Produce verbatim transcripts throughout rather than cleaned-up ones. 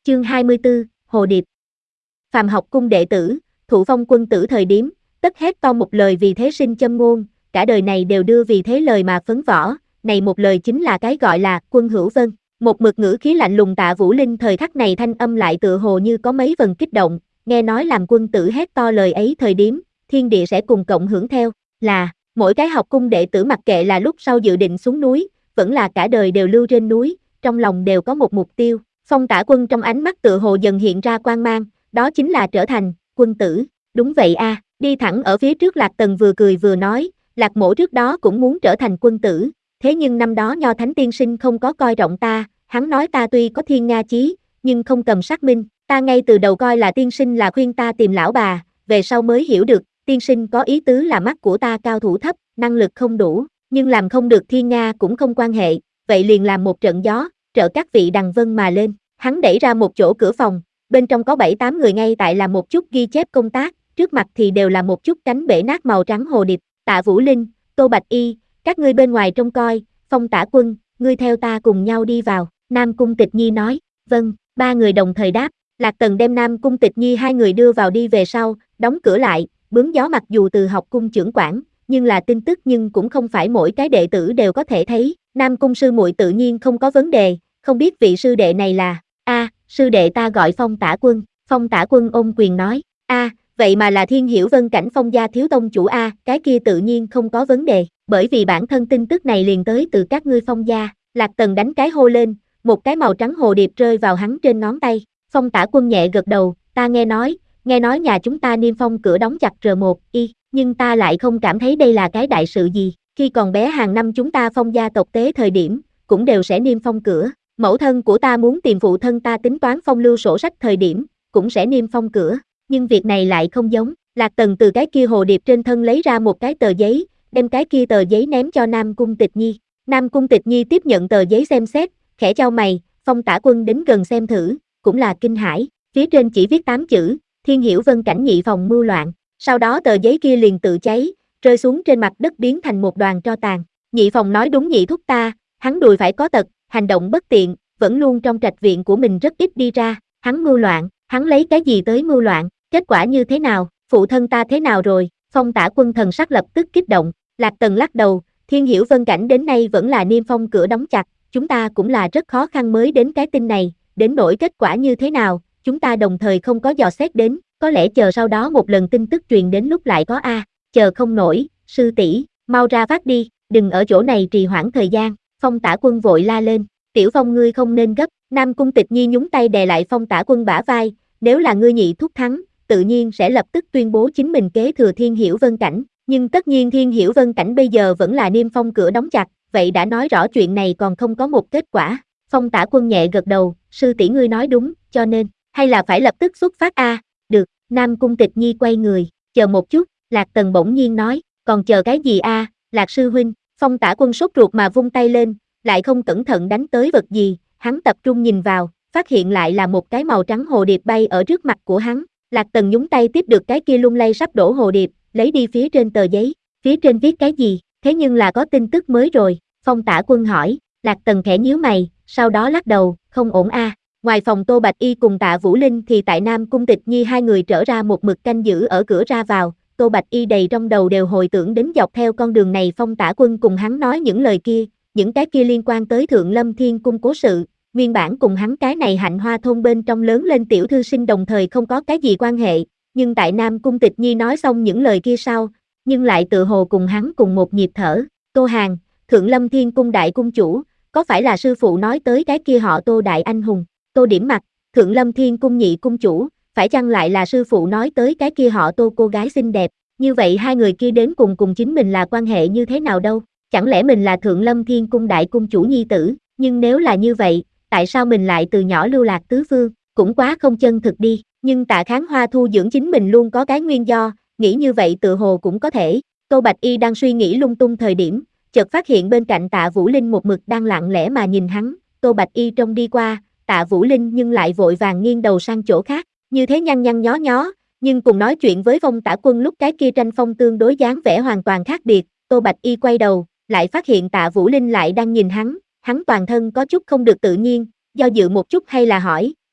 Chương hai mươi tư, Hồ Điệp. Phàm học cung đệ tử, thụ phong quân tử thời điếm, tất hét to một lời vì thế sinh châm ngôn, cả đời này đều đưa vì thế lời mà phấn võ, này một lời chính là cái gọi là Quân Hữu Vân. Một mực ngữ khí lạnh lùng Tạ Vũ Linh thời khắc này thanh âm lại tựa hồ như có mấy phần kích động, nghe nói làm quân tử hét to lời ấy thời điếm, thiên địa sẽ cùng cộng hưởng theo, là, mỗi cái học cung đệ tử mặc kệ là lúc sau dự định xuống núi, vẫn là cả đời đều lưu trên núi, trong lòng đều có một mục tiêu. Phong Tả Quân trong ánh mắt tựa hồ dần hiện ra quang mang, đó chính là trở thành quân tử. Đúng vậy a, à, đi thẳng ở phía trước Lạc Tần vừa cười vừa nói, Lạc Mỗ trước đó cũng muốn trở thành quân tử, thế nhưng năm đó Nho Thánh tiên sinh không có coi trọng ta, hắn nói ta tuy có thiên nga chí, nhưng không cầm xác minh, ta ngay từ đầu coi là tiên sinh là khuyên ta tìm lão bà, về sau mới hiểu được, tiên sinh có ý tứ là mắt của ta cao thủ thấp, năng lực không đủ, nhưng làm không được thiên nga cũng không quan hệ, vậy liền làm một trận gió, trợ các vị đằng vân mà lên. Hắn đẩy ra một chỗ cửa phòng, bên trong có bảy tám người ngay tại làm một chút ghi chép công tác, trước mặt thì đều là một chút cánh bể nát màu trắng hồ điệp. Tạ Vũ Linh, Tô Bạch Y, các ngươi bên ngoài trông coi, Phong Tả Quân, ngươi theo ta cùng nhau đi vào. Nam Cung Tịch Nhi nói, vâng, ba người đồng thời đáp. Lạc Tần đem Nam Cung Tịch Nhi hai người đưa vào đi về sau, đóng cửa lại, bướm gió mặc dù từ học cung trưởng quản, nhưng là tin tức nhưng cũng không phải mỗi cái đệ tử đều có thể thấy. Nam Cung sư muội tự nhiên không có vấn đề, không biết vị sư đệ này là. A, à, sư đệ ta gọi Phong Tả Quân. Phong Tả Quân ôm quyền nói, a, à, vậy mà là Thiên Hiểu Vân cảnh Phong gia thiếu tông chủ a, à, cái kia tự nhiên không có vấn đề, bởi vì bản thân tin tức này liền tới từ các ngươi Phong gia. Lạc Tần đánh cái hô lên, một cái màu trắng hồ điệp rơi vào hắn trên ngón tay. Phong Tả Quân nhẹ gật đầu, ta nghe nói, nghe nói nhà chúng ta niêm phong cửa đóng chặt R một y, nhưng ta lại không cảm thấy đây là cái đại sự gì, khi còn bé hàng năm chúng ta Phong gia tộc tế thời điểm, cũng đều sẽ niêm phong cửa. Mẫu thân của ta muốn tìm phụ thân ta tính toán phong lưu sổ sách thời điểm, cũng sẽ niêm phong cửa, nhưng việc này lại không giống. Lạc Tần từ cái kia hồ điệp trên thân lấy ra một cái tờ giấy, đem cái kia tờ giấy ném cho Nam Cung Tịch Nhi. Nam Cung Tịch Nhi tiếp nhận tờ giấy xem xét, khẽ chau mày, Phong Tả Quân đến gần xem thử, cũng là kinh hãi, phía trên chỉ viết tám chữ, Thiên Hiểu Vân cảnh nhị phòng mưu loạn, sau đó tờ giấy kia liền tự cháy, rơi xuống trên mặt đất biến thành một đoàn tro tàn. Nhị phòng nói đúng nhị thúc ta, hắn đùi phải có tật, hành động bất tiện, vẫn luôn trong trạch viện của mình rất ít đi ra, hắn mưu loạn, hắn lấy cái gì tới mưu loạn, kết quả như thế nào, phụ thân ta thế nào rồi. Phong Tả Quân thần sắc lập tức kích động. Lạc Tần lắc đầu, Thiên Hiểu Vân cảnh đến nay vẫn là niêm phong cửa đóng chặt, chúng ta cũng là rất khó khăn mới đến cái tin này, đến nỗi kết quả như thế nào, chúng ta đồng thời không có dò xét đến, có lẽ chờ sau đó một lần tin tức truyền đến lúc lại có a, à, chờ không nổi, sư tỷ, mau ra phát đi, đừng ở chỗ này trì hoãn thời gian. Phong Tả Quân vội la lên, Tiểu Phong ngươi không nên gấp. Nam Cung Tịch Nhi nhúng tay đè lại Phong Tả Quân bả vai, nếu là ngươi nhị thúc thắng, tự nhiên sẽ lập tức tuyên bố chính mình kế thừa Thiên Hiểu Vân cảnh, nhưng tất nhiên Thiên Hiểu Vân cảnh bây giờ vẫn là niêm phong cửa đóng chặt, vậy đã nói rõ chuyện này còn không có một kết quả. Phong Tả Quân nhẹ gật đầu, sư tỷ ngươi nói đúng, cho nên, hay là phải lập tức xuất phát a, à? Được. Nam Cung Tịch Nhi quay người, chờ một chút, Lạc Tần bỗng nhiên nói, còn chờ cái gì a, à? Lạc sư huynh. Phong Tả Quân sốt ruột mà vung tay lên, lại không cẩn thận đánh tới vật gì, hắn tập trung nhìn vào, phát hiện lại là một cái màu trắng hồ điệp bay ở trước mặt của hắn. Lạc Tần nhúng tay tiếp được cái kia lung lay sắp đổ hồ điệp, lấy đi phía trên tờ giấy, phía trên viết cái gì, thế nhưng là có tin tức mới rồi. Phong Tả Quân hỏi. Lạc Tần khẽ nhíu mày, sau đó lắc đầu, không ổn a. À. Ngoài phòng Tô Bạch Y cùng Tạ Vũ Linh thì tại Nam Cung Tịch Nhi hai người trở ra một mực canh giữ ở cửa ra vào. Tô Bạch Y đầy trong đầu đều hồi tưởng đến dọc theo con đường này Phong Tả Quân cùng hắn nói những lời kia, những cái kia liên quan tới Thượng Lâm Thiên Cung cố sự, nguyên bản cùng hắn cái này Hạnh Hoa thôn bên trong lớn lên tiểu thư sinh đồng thời không có cái gì quan hệ, nhưng tại Nam Cung Tịch Nhi nói xong những lời kia sau, nhưng lại tự hồ cùng hắn cùng một nhịp thở. Tô Hàn, Thượng Lâm Thiên Cung đại cung chủ, có phải là sư phụ nói tới cái kia họ Tô đại anh hùng? Tô điểm mặt, Thượng Lâm Thiên Cung nhị cung chủ, phải chăng lại là sư phụ nói tới cái kia họ Tô cô gái xinh đẹp? Như vậy hai người kia đến cùng cùng chính mình là quan hệ như thế nào đâu? Chẳng lẽ mình là Thượng Lâm Thiên Cung đại cung chủ nhi tử? Nhưng nếu là như vậy, tại sao mình lại từ nhỏ lưu lạc tứ phương? Cũng quá không chân thực đi. Nhưng Tạ Kháng Hoa thu dưỡng chính mình luôn có cái nguyên do, nghĩ như vậy tự hồ cũng có thể. Tô Bạch Y đang suy nghĩ lung tung thời điểm, chợt phát hiện bên cạnh Tạ Vũ Linh một mực đang lặng lẽ mà nhìn hắn. Tô Bạch Y trông đi qua, Tạ Vũ Linh nhưng lại vội vàng nghiêng đầu sang chỗ khác, như thế nhăn nhăn nhó nhó, nhưng cùng nói chuyện với Phong Tả Quân lúc cái kia tranh phong tương đối dáng vẻ hoàn toàn khác biệt. Tô Bạch Y quay đầu, lại phát hiện Tạ Vũ Linh lại đang nhìn hắn, hắn toàn thân có chút không được tự nhiên, do dự một chút hay là hỏi,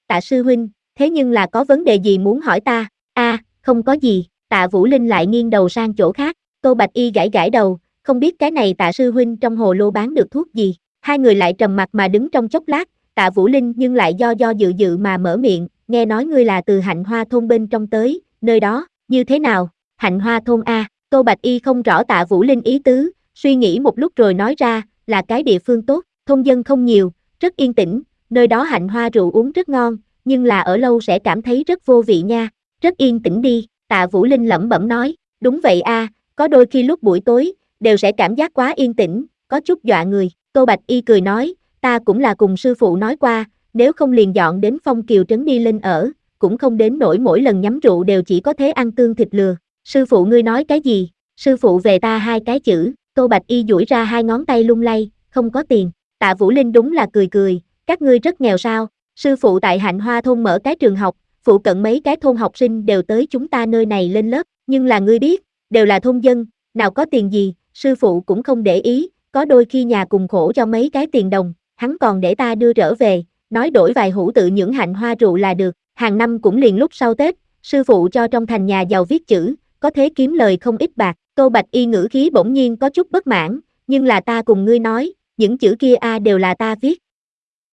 Tạ sư huynh, thế nhưng là có vấn đề gì muốn hỏi ta? A, à, không có gì, Tạ Vũ Linh lại nghiêng đầu sang chỗ khác. Tô Bạch Y gãi gãi đầu, không biết cái này Tạ sư huynh trong hồ lô bán được thuốc gì. Hai người lại trầm mặc mà đứng trong chốc lát, Tạ Vũ Linh nhưng lại do do dự dự mà mở miệng, nghe nói ngươi là từ Hạnh Hoa thôn bên trong tới, nơi đó, như thế nào? Hạnh Hoa thôn a? Tô Bạch Y không rõ Tạ Vũ Linh ý tứ, suy nghĩ một lúc rồi nói ra, là cái địa phương tốt, thôn dân không nhiều, rất yên tĩnh, nơi đó hạnh hoa rượu uống rất ngon, nhưng là ở lâu sẽ cảm thấy rất vô vị nha, rất yên tĩnh đi, Tạ Vũ Linh lẩm bẩm nói, đúng vậy a, có đôi khi lúc buổi tối, đều sẽ cảm giác quá yên tĩnh, có chút dọa người, Tô Bạch Y cười nói, ta cũng là cùng sư phụ nói qua, nếu không liền dọn đến Phong Kiều trấn đi lên ở, cũng không đến nỗi mỗi lần nhắm rượu đều chỉ có thế ăn tương thịt lừa, sư phụ ngươi nói cái gì, sư phụ về ta hai cái chữ, Tô Bạch Y duỗi ra hai ngón tay lung lay, không có tiền, Tạ Vũ Linh đúng là cười cười, các ngươi rất nghèo sao, sư phụ tại Hạnh Hoa thôn mở cái trường học, phụ cận mấy cái thôn học sinh đều tới chúng ta nơi này lên lớp, nhưng là ngươi biết, đều là thôn dân, nào có tiền gì, sư phụ cũng không để ý, có đôi khi nhà cùng khổ cho mấy cái tiền đồng, hắn còn để ta đưa trở về, nói đổi vài hũ tự những hạnh hoa rượu là được, hàng năm cũng liền lúc sau Tết, sư phụ cho trong thành nhà giàu viết chữ, có thế kiếm lời không ít bạc, Tô Bạch Y ngữ khí bỗng nhiên có chút bất mãn, nhưng là ta cùng ngươi nói, những chữ kia a đều là ta viết,